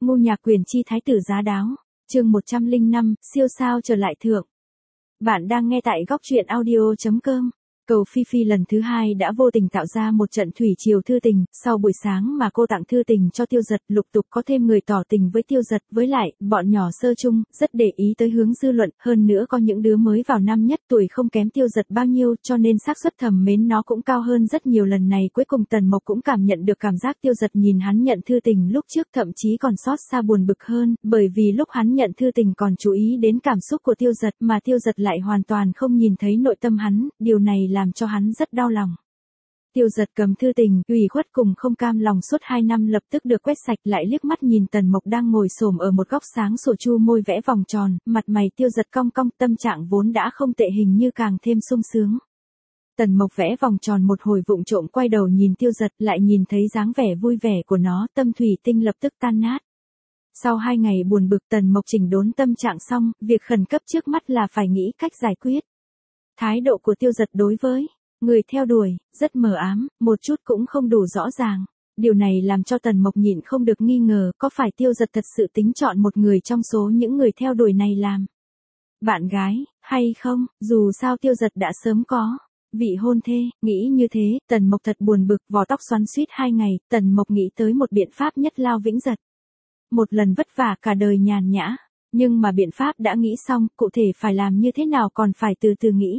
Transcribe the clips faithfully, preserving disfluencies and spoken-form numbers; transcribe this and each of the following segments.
Ngô Nhạc Quyền chi thái tử giá đáo. Chương một trăm lẻ năm, siêu sao trở lại thượng. Bạn đang nghe tại góc truyện audio chấm com. Cầu Phi Phi lần thứ hai đã vô tình tạo ra một trận thủy triều thư tình, sau buổi sáng mà cô tặng thư tình cho Tiêu Dật, lục tục có thêm người tỏ tình với Tiêu Dật, với lại, bọn nhỏ sơ chung, rất để ý tới hướng dư luận, hơn nữa có những đứa mới vào năm nhất tuổi không kém Tiêu Dật bao nhiêu, cho nên xác suất thầm mến nó cũng cao hơn rất nhiều. Lần này cuối cùng Tần Mộc cũng cảm nhận được cảm giác Tiêu Dật nhìn hắn nhận thư tình lúc trước thậm chí còn xót xa buồn bực hơn, bởi vì lúc hắn nhận thư tình còn chú ý đến cảm xúc của Tiêu Dật, mà Tiêu Dật lại hoàn toàn không nhìn thấy nội tâm hắn, điều này làm cho hắn rất đau lòng. Tiêu Dật cầm thư tình, ủy khuất cùng không cam lòng suốt hai năm lập tức được quét sạch, lại liếc mắt nhìn Tần Mộc đang ngồi xổm ở một góc sáng sủa chu môi vẽ vòng tròn, mặt mày Tiêu Dật cong cong, tâm trạng vốn đã không tệ hình như càng thêm sung sướng. Tần Mộc vẽ vòng tròn một hồi vụng trộm quay đầu nhìn Tiêu Dật, lại nhìn thấy dáng vẻ vui vẻ của nó, tâm thủy tinh lập tức tan nát. Sau hai ngày buồn bực, Tần Mộc chỉnh đốn tâm trạng xong, việc khẩn cấp trước mắt là phải nghĩ cách giải quyết. Thái độ của Tiêu Dật đối với người theo đuổi, rất mờ ám, một chút cũng không đủ rõ ràng. Điều này làm cho Tần Mộc nhịn không được nghi ngờ, có phải Tiêu Dật thật sự tính chọn một người trong số những người theo đuổi này làm bạn gái, hay không? Dù sao Tiêu Dật đã sớm có vị hôn thê. Nghĩ như thế, Tần Mộc thật buồn bực, vò tóc xoắn xuýt hai ngày, Tần Mộc nghĩ tới một biện pháp nhất lao vĩnh giật. Một lần vất vả cả đời nhàn nhã, nhưng mà biện pháp đã nghĩ xong, cụ thể phải làm như thế nào còn phải từ từ nghĩ.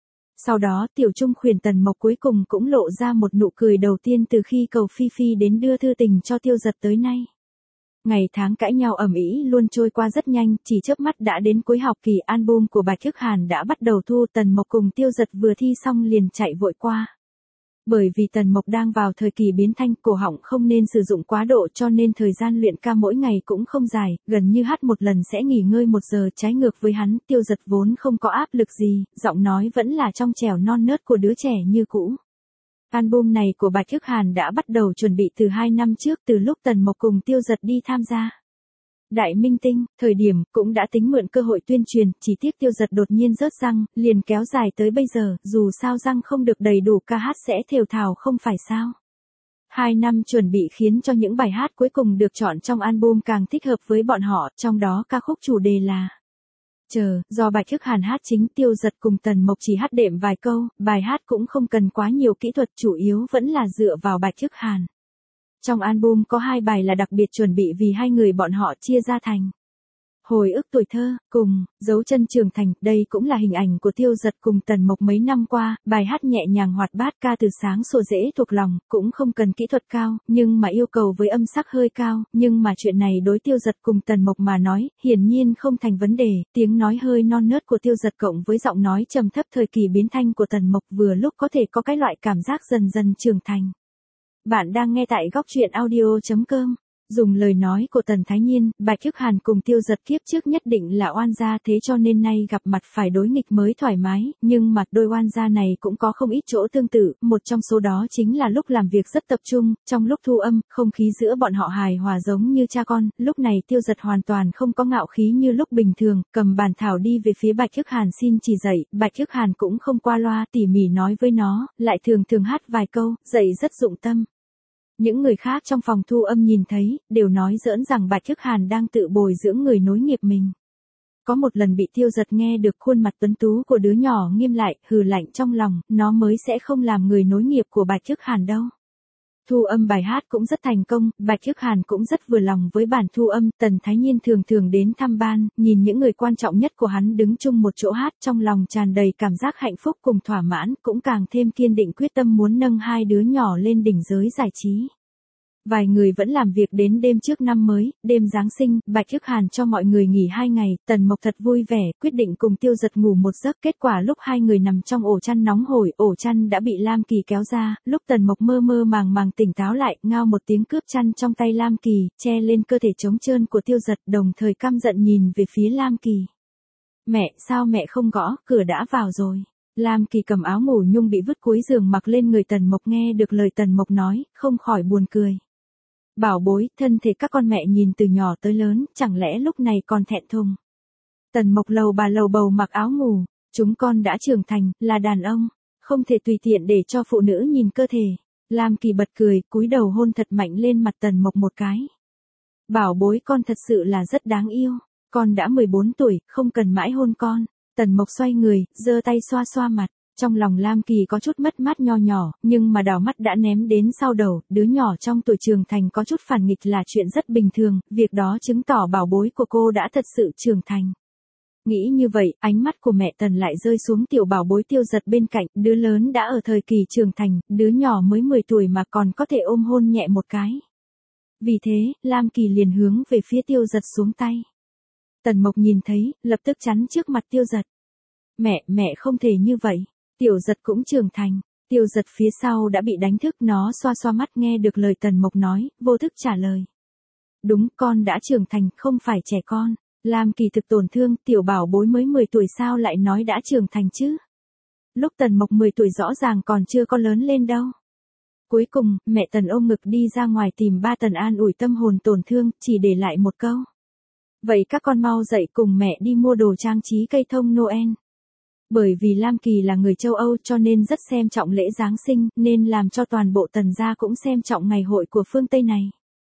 Sau đó Tiểu Trung khuyển Tần Mộc cuối cùng cũng lộ ra một nụ cười đầu tiên từ khi Cầu Phi Phi đến đưa thư tình cho Tiêu Dật tới nay. Ngày tháng cãi nhau ầm ĩ luôn trôi qua rất nhanh, chỉ chớp mắt đã đến cuối học kỳ, album của Bạch Thức Hàn đã bắt đầu thu, Tần Mộc cùng Tiêu Dật vừa thi xong liền chạy vội qua. Bởi vì Tần Mộc đang vào thời kỳ biến thanh, cổ họng không nên sử dụng quá độ cho nên thời gian luyện ca mỗi ngày cũng không dài, gần như hát một lần sẽ nghỉ ngơi một giờ, trái ngược với hắn, Tiêu Dật vốn không có áp lực gì, giọng nói vẫn là trong trẻo non nớt của đứa trẻ như cũ. Album này của Bạch Thức Hàn đã bắt đầu chuẩn bị từ hai năm trước, từ lúc Tần Mộc cùng Tiêu Dật đi tham gia Đại Minh Tinh, thời điểm cũng đã tính mượn cơ hội tuyên truyền, chỉ tiếc Tiêu Dật đột nhiên rớt răng, liền kéo dài tới bây giờ, dù sao răng không được đầy đủ ca hát sẽ thều thào không phải sao. Hai năm chuẩn bị khiến cho những bài hát cuối cùng được chọn trong album càng thích hợp với bọn họ, trong đó ca khúc chủ đề là Chờ, do Bạch Thức Hàn hát chính, Tiêu Dật cùng Tần Mộc chỉ hát đệm vài câu, bài hát cũng không cần quá nhiều kỹ thuật, chủ yếu vẫn là dựa vào Bạch Thức Hàn. Trong album có hai bài là đặc biệt chuẩn bị vì hai người bọn họ chia ra thành Hồi ức tuổi thơ, cùng Dấu chân trưởng thành, đây cũng là hình ảnh của Tiêu Dật cùng Tần Mộc mấy năm qua, bài hát nhẹ nhàng hoạt bát, ca từ sáng sủa dễ thuộc lòng, cũng không cần kỹ thuật cao, nhưng mà yêu cầu với âm sắc hơi cao, nhưng mà chuyện này đối Tiêu Dật cùng Tần Mộc mà nói, hiển nhiên không thành vấn đề, tiếng nói hơi non nớt của Tiêu Dật cộng với giọng nói trầm thấp thời kỳ biến thanh của Tần Mộc vừa lúc có thể có cái loại cảm giác dần dần trưởng thành. Bạn đang nghe tại góc truyện audio chấm com. Dùng lời nói của Tần Thái Nhiên, Bạch Thức Hàn cùng Tiêu Dật kiếp trước nhất định là oan gia, thế cho nên nay gặp mặt phải đối nghịch mới thoải mái, nhưng mà đôi oan gia này cũng có không ít chỗ tương tự, một trong số đó chính là lúc làm việc rất tập trung, trong lúc thu âm, không khí giữa bọn họ hài hòa giống như cha con, lúc này Tiêu Dật hoàn toàn không có ngạo khí như lúc bình thường, cầm bàn thảo đi về phía Bạch Thức Hàn xin chỉ dạy, Bạch Thức Hàn cũng không qua loa, tỉ mỉ nói với nó, lại thường thường hát vài câu, dạy rất dụng tâm. Những người khác trong phòng thu âm nhìn thấy, đều nói giỡn rằng Bạch Thức Hàn đang tự bồi dưỡng người nối nghiệp mình. Có một lần bị Tiêu Dật nghe được, khuôn mặt tuấn tú của đứa nhỏ nghiêm lại, hừ lạnh trong lòng, nó mới sẽ không làm người nối nghiệp của Bạch Thức Hàn đâu. Thu âm bài hát cũng rất thành công, Bạch Thức Hàn cũng rất vừa lòng với bản thu âm, Tần Thái Nhiên thường thường đến thăm ban, nhìn những người quan trọng nhất của hắn đứng chung một chỗ hát, trong lòng tràn đầy cảm giác hạnh phúc cùng thỏa mãn, cũng càng thêm kiên định quyết tâm muốn nâng hai đứa nhỏ lên đỉnh giới giải trí. Vài người vẫn làm việc đến đêm trước năm mới, đêm Giáng sinh, Bạch Thức Hàn cho mọi người nghỉ hai ngày, Tần Mộc thật vui vẻ, quyết định cùng Tiêu Dật ngủ một giấc, kết quả lúc hai người nằm trong ổ chăn nóng hổi, ổ chăn đã bị Lam Kỳ kéo ra, lúc Tần Mộc mơ mơ màng màng tỉnh táo lại, ngao một tiếng cướp chăn trong tay Lam Kỳ, che lên cơ thể trống trơn của Tiêu Dật, đồng thời căm giận nhìn về phía Lam Kỳ. Mẹ, sao mẹ không gõ, cửa đã vào rồi. Lam Kỳ cầm áo ngủ nhung bị vứt cuối giường mặc lên người Tần Mộc, nghe được lời Tần Mộc nói, không khỏi buồn cười. Bảo bối, thân thể các con mẹ nhìn từ nhỏ tới lớn, chẳng lẽ lúc này còn thẹn thùng. Tần Mộc lầu bà lầu bầu mặc áo ngủ, chúng con đã trưởng thành, là đàn ông, không thể tùy tiện để cho phụ nữ nhìn cơ thể. Lam Kỳ bật cười, cúi đầu hôn thật mạnh lên mặt Tần Mộc một cái. Bảo bối con thật sự là rất đáng yêu. Con đã mười bốn tuổi, không cần mãi hôn con. Tần Mộc xoay người, giơ tay xoa xoa mặt. Trong lòng Lam Kỳ có chút mất mát nho nhỏ, nhưng mà đảo mắt đã ném đến sau đầu, đứa nhỏ trong tuổi trưởng thành có chút phản nghịch là chuyện rất bình thường, việc đó chứng tỏ bảo bối của cô đã thật sự trưởng thành. Nghĩ như vậy, ánh mắt của mẹ Tần lại rơi xuống tiểu bảo bối Tiêu Giật bên cạnh, đứa lớn đã ở thời kỳ trưởng thành, đứa nhỏ mới mười tuổi mà còn có thể ôm hôn nhẹ một cái. Vì thế, Lam Kỳ liền hướng về phía Tiêu Giật xuống tay. Tần Mộc nhìn thấy, lập tức chắn trước mặt Tiêu Giật. Mẹ, mẹ không thể như vậy. Tiểu Giật cũng trưởng thành. Tiêu Giật phía sau đã bị đánh thức, nó xoa xoa mắt nghe được lời Tần Mộc nói, vô thức trả lời. Đúng, con đã trưởng thành, không phải trẻ con. Lam Kỳ thực tổn thương, tiểu bảo bối mới mười tuổi sao lại nói đã trưởng thành chứ? Lúc Tần Mộc mười tuổi rõ ràng còn chưa có lớn lên đâu. Cuối cùng, mẹ Tần ôm ngực đi ra ngoài tìm ba Tần an ủi tâm hồn tổn thương, chỉ để lại một câu. Vậy các con mau dậy cùng mẹ đi mua đồ trang trí cây thông Noel. Bởi vì Lam Kỳ là người châu Âu cho nên rất xem trọng lễ Giáng sinh, nên làm cho toàn bộ Tần gia cũng xem trọng ngày hội của phương Tây này.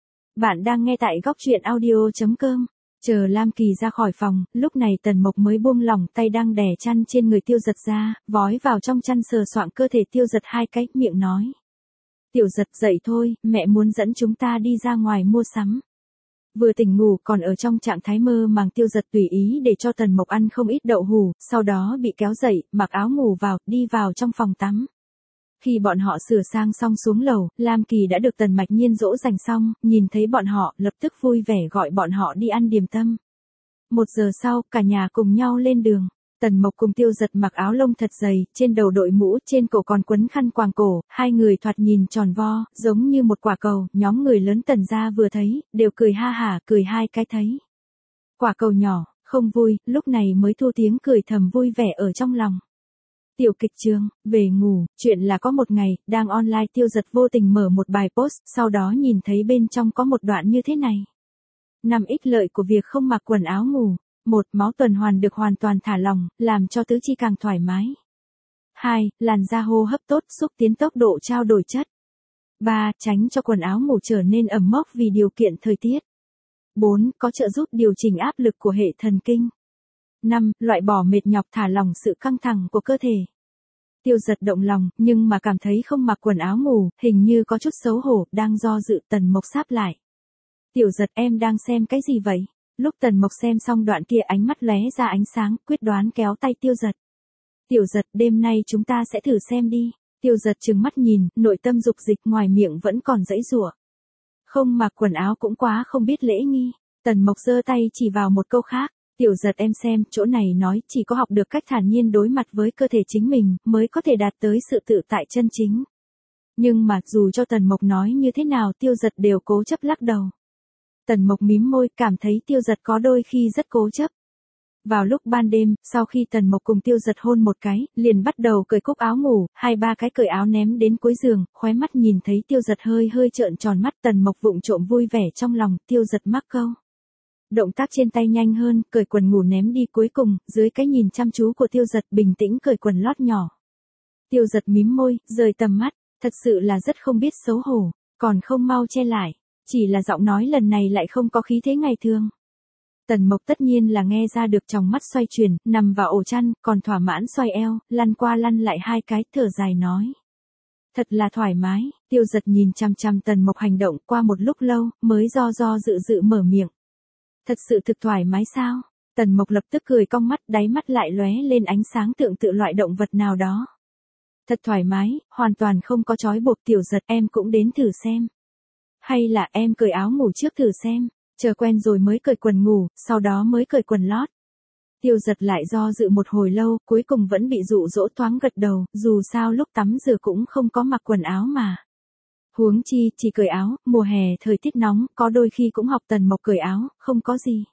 Bạn đang nghe tại góc truyện audio chấm com. Chờ Lam Kỳ ra khỏi phòng, lúc này Tần Mộc mới buông lỏng tay đang đè chăn trên người Tiêu Giật ra, vói vào trong chăn sờ soạng cơ thể Tiêu Giật hai cái, miệng nói. Tiểu Giật dậy thôi, mẹ muốn dẫn chúng ta đi ra ngoài mua sắm. Vừa tỉnh ngủ còn ở trong trạng thái mơ màng Tiêu Giật tùy ý để cho Tần Mộc ăn không ít đậu hủ, sau đó bị kéo dậy, mặc áo ngủ vào, đi vào trong phòng tắm. Khi bọn họ sửa sang xong xuống lầu, Lam Kỳ đã được Tần Mạch Nhiên dỗ dành xong, nhìn thấy bọn họ, lập tức vui vẻ gọi bọn họ đi ăn điểm tâm. Một giờ sau, cả nhà cùng nhau lên đường. Tần Mộc cùng Tiêu Giật mặc áo lông thật dày, trên đầu đội mũ, trên cổ còn quấn khăn quàng cổ, hai người thoạt nhìn tròn vo, giống như một quả cầu, nhóm người lớn Tần gia vừa thấy, đều cười ha hả, cười hai cái thấy. Quả cầu nhỏ, không vui, lúc này mới thu tiếng cười thầm vui vẻ ở trong lòng. Tiểu kịch trường, về ngủ, chuyện là có một ngày, đang online Tiêu Giật vô tình mở một bài post, sau đó nhìn thấy bên trong có một đoạn như thế này. Năm ích lợi của việc không mặc quần áo ngủ. Một, máu tuần hoàn được hoàn toàn thả lỏng, làm cho tứ chi càng thoải mái. Hai, làn da hô hấp tốt, xúc tiến tốc độ trao đổi chất. Ba, tránh cho quần áo ngủ trở nên ẩm mốc vì điều kiện thời tiết. Bốn, có trợ giúp điều chỉnh áp lực của hệ thần kinh. Năm, loại bỏ mệt nhọc thả lỏng sự căng thẳng của cơ thể. Tiêu Giật động lòng, nhưng mà cảm thấy không mặc quần áo ngủ, hình như có chút xấu hổ, đang do dự. Tần Mộc sáp lại. Tiểu Giật, em đang xem cái gì vậy? Lúc Tần Mộc xem xong đoạn kia ánh mắt lóe ra ánh sáng, quyết đoán kéo tay Tiêu Giật. Tiểu Giật, đêm nay chúng ta sẽ thử xem đi. Tiêu Giật trừng mắt nhìn, nội tâm dục dịch, ngoài miệng vẫn còn giãy giụa. Không mặc quần áo cũng quá không biết lễ nghi. Tần Mộc giơ tay chỉ vào một câu khác. Tiểu Giật, em xem, chỗ này nói chỉ có học được cách thản nhiên đối mặt với cơ thể chính mình, mới có thể đạt tới sự tự tại chân chính. Nhưng mà, dù cho Tần Mộc nói như thế nào Tiêu Giật đều cố chấp lắc đầu. Tần Mộc mím môi, cảm thấy Tiêu Giật có đôi khi rất cố chấp. Vào lúc ban đêm, sau khi Tần Mộc cùng Tiêu Giật hôn một cái, liền bắt đầu cởi cúc áo ngủ, hai ba cái cởi áo ném đến cuối giường, khóe mắt nhìn thấy Tiêu Giật hơi hơi trợn tròn mắt. Tần Mộc vụng trộm vui vẻ trong lòng, Tiêu Giật mắc câu. Động tác trên tay nhanh hơn, cởi quần ngủ ném đi, cuối cùng, dưới cái nhìn chăm chú của Tiêu Giật bình tĩnh cởi quần lót nhỏ. Tiêu Giật mím môi, rời tầm mắt, thật sự là rất không biết xấu hổ, còn không mau che lại. Chỉ là giọng nói lần này lại không có khí thế ngày thường. Tần Mộc tất nhiên là nghe ra được, trong mắt xoay chuyển, nằm vào ổ chăn, còn thỏa mãn xoay eo, lăn qua lăn lại hai cái, thở dài nói. Thật là thoải mái. Tiêu Giật nhìn chằm chằm Tần Mộc hành động qua một lúc lâu, mới do do dự dự mở miệng. Thật sự thực thoải mái sao? Tần Mộc lập tức cười cong mắt, đáy mắt lại lóe lên ánh sáng tượng tự loại động vật nào đó. Thật thoải mái, hoàn toàn không có trói buộc. Tiểu Giật, em cũng đến thử xem. Hay là em cởi áo ngủ trước thử xem, chờ quen rồi mới cởi quần ngủ, sau đó mới cởi quần lót. Tiêu Giật lại do dự một hồi lâu, cuối cùng vẫn bị dụ dỗ thoáng gật đầu, dù sao lúc tắm rửa cũng không có mặc quần áo mà. Huống chi, chỉ cởi áo, mùa hè thời tiết nóng, có đôi khi cũng học Tần Mộc cởi áo, không có gì.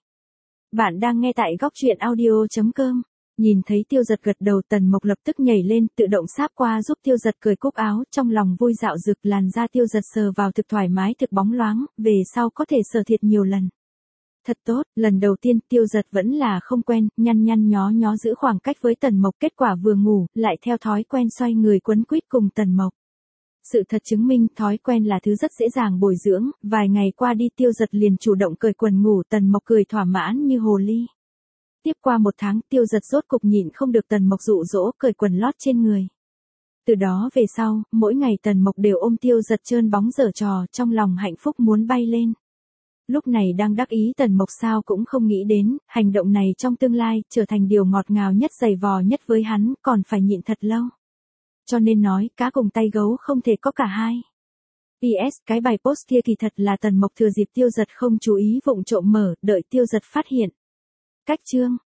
Bạn đang nghe tại góc truyện audio chấm com. Nhìn thấy Tiêu Giật gật đầu, Tần Mộc lập tức nhảy lên, tự động sáp qua giúp Tiêu Giật cởi cúc áo, trong lòng vui dạo dực. Làn da Tiêu Giật sờ vào thực thoải mái, thực bóng loáng, về sau có thể sờ thiệt nhiều lần. Thật tốt. Lần đầu tiên Tiêu Giật vẫn là không quen, nhăn nhăn nhó nhó giữ khoảng cách với Tần Mộc, kết quả vừa ngủ, lại theo thói quen xoay người quấn quýt cùng Tần Mộc. Sự thật chứng minh thói quen là thứ rất dễ dàng bồi dưỡng, vài ngày qua đi Tiêu Giật liền chủ động cởi quần ngủ, Tần Mộc cười thỏa mãn như hồ ly. Tiếp qua một tháng, Tiêu Giật rốt cục nhịn không được Tần Mộc dụ dỗ cởi quần lót trên người. Từ đó về sau, mỗi ngày Tần Mộc đều ôm Tiêu Giật trơn bóng giở trò, trong lòng hạnh phúc muốn bay lên. Lúc này đang đắc ý Tần Mộc sao cũng không nghĩ đến, hành động này trong tương lai, trở thành điều ngọt ngào nhất dày vò nhất với hắn, còn phải nhịn thật lâu. Cho nên nói, cá cùng tay gấu không thể có cả hai. pê ét, cái bài post kia kỳ thật là Tần Mộc thừa dịp Tiêu Giật không chú ý vụng trộm mở, đợi Tiêu Giật phát hiện. Cách chương